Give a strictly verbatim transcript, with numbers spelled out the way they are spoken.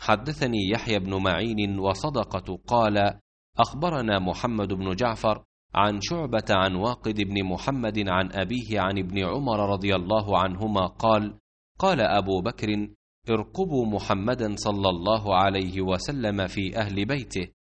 حدثني يحيى بن معين وصدقة قال أخبرنا محمد بن جعفر عن شعبة عن واقد بن محمد عن أبيه عن ابن عمر رضي الله عنهما قال قال أبو بكر ارقبوا محمدا صلى الله عليه وسلم في أهل بيته،